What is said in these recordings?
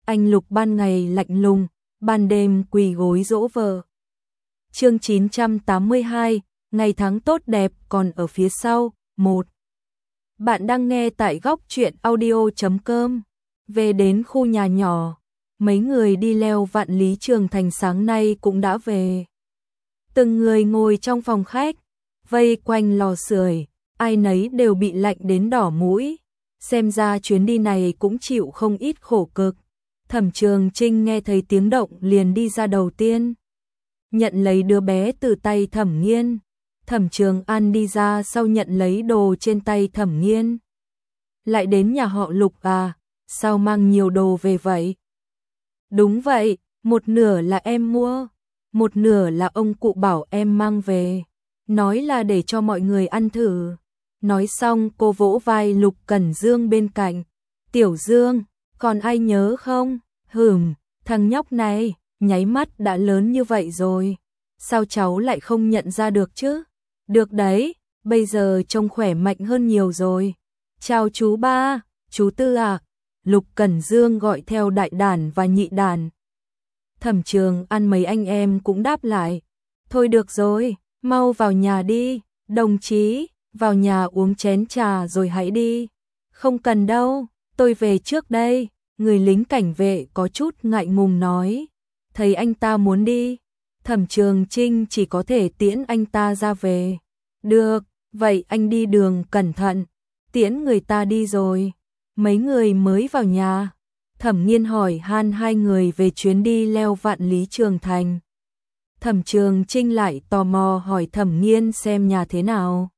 anh Lục ban ngày lạnh lùng, ban đêm quỳ gối dỗ vợ. Chương 982, ngày tháng tốt đẹp còn ở phía sau. 1. Bạn đang nghe tại góc truyện audio.com. Về đến khu nhà nhỏ, mấy người đi leo Vạn Lý Trường Thành sáng nay cũng đã về. Từng người ngồi trong phòng khách, vây quanh lò sưởi, ai nấy đều bị lạnh đến đỏ mũi. Xem ra chuyến đi này cũng chịu không ít khổ cực. Thẩm Trường Trinh nghe thấy tiếng động liền đi ra đầu tiên, nhận lấy đứa bé từ tay Thẩm Nghiên. Thẩm Trường An đi ra sau nhận lấy đồ trên tay Thẩm Nghiên. Lại đến nhà họ Lục à, sao mang nhiều đồ về vậy? Đúng vậy, một nửa là em mua, một nửa là ông cụ bảo em mang về, nói là để cho mọi người ăn thử. Nói xong cô vỗ vai Lục Cẩn Dương bên cạnh. Tiểu Dương, còn ai nhớ không? Thằng nhóc này, nháy mắt đã lớn như vậy rồi. Sao cháu lại không nhận ra được chứ? Được đấy, bây giờ trông khỏe mạnh hơn nhiều rồi. Chào chú ba, chú Tư à? Lục Cẩn Dương gọi theo đại đàn và nhị đàn. Thẩm Trường An mấy anh em cũng đáp lại. Thôi được rồi, mau vào nhà đi, đồng chí, vào nhà uống chén trà rồi hãy đi. Không cần đâu, tôi về trước đây. Người lính cảnh vệ có chút ngại ngùng nói. Thấy anh ta muốn đi, Thẩm Trường Trinh chỉ có thể tiễn anh ta ra về. Được, vậy anh đi đường cẩn thận. Tiễn người ta đi rồi. Mấy người mới vào nhà, Thẩm Nghiên hỏi han hai người về chuyến đi leo Vạn Lý Trường Thành. Thẩm Trường Trinh lại tò mò hỏi Thẩm Nghiên xem nhà thế nào.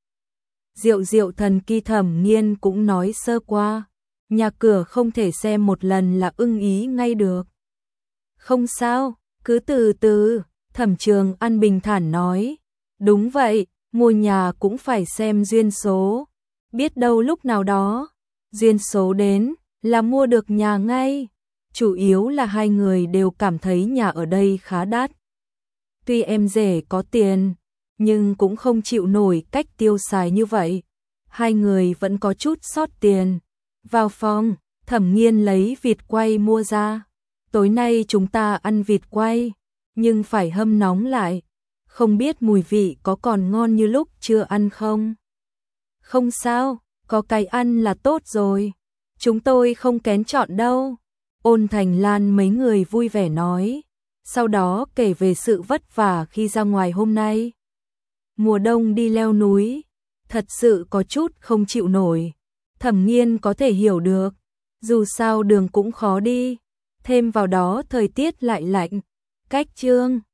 Diệu thần kỳ. Thẩm Nghiên cũng nói sơ qua. Nhà cửa không thể xem một lần là ưng ý ngay được. Không sao, cứ từ từ, Thẩm Trường An bình thản nói. Đúng vậy, mua nhà cũng phải xem duyên số. Biết đâu lúc nào đó, duyên số đến là mua được nhà ngay. Chủ yếu là hai người đều cảm thấy nhà ở đây khá đắt. Tuy em rể có tiền, nhưng cũng không chịu nổi cách tiêu xài như vậy. Hai người vẫn có chút sót tiền. Vào phòng, Thẩm Nghiên lấy vịt quay mua ra. Tối nay chúng ta ăn vịt quay, nhưng phải hâm nóng lại. Không biết mùi vị có còn ngon như lúc chưa ăn không? Không sao, có cái ăn là tốt rồi. Chúng tôi không kén chọn đâu. Ôn Thành Lan mấy người vui vẻ nói. Sau đó kể về sự vất vả khi ra ngoài hôm nay. Mùa đông đi leo núi, thật sự có chút không chịu nổi. Thẩm Nghiên có thể hiểu được, dù sao đường cũng khó đi, thêm vào đó thời tiết lại lạnh. Cách Trương